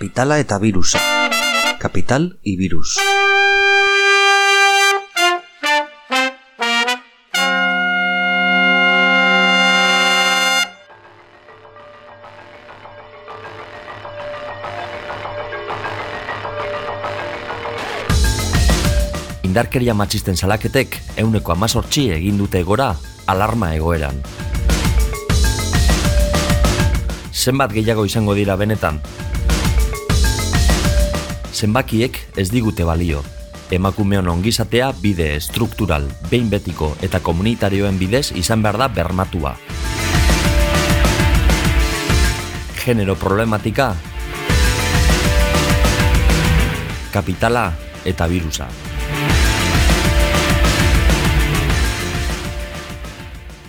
Kapitala eta birusa. Kapital y virus. Indarkeria matxisten salaketek 18% egin dute gora alarma egoeran. Zenbat gehiago izango dira benetan? Zenbakiek ez digute balio. Emakumeon ongizatea bide estruktural, behin betiko eta komunitarioen bidez izan behar da bermatua. Genero problematika, kapitala eta birusa.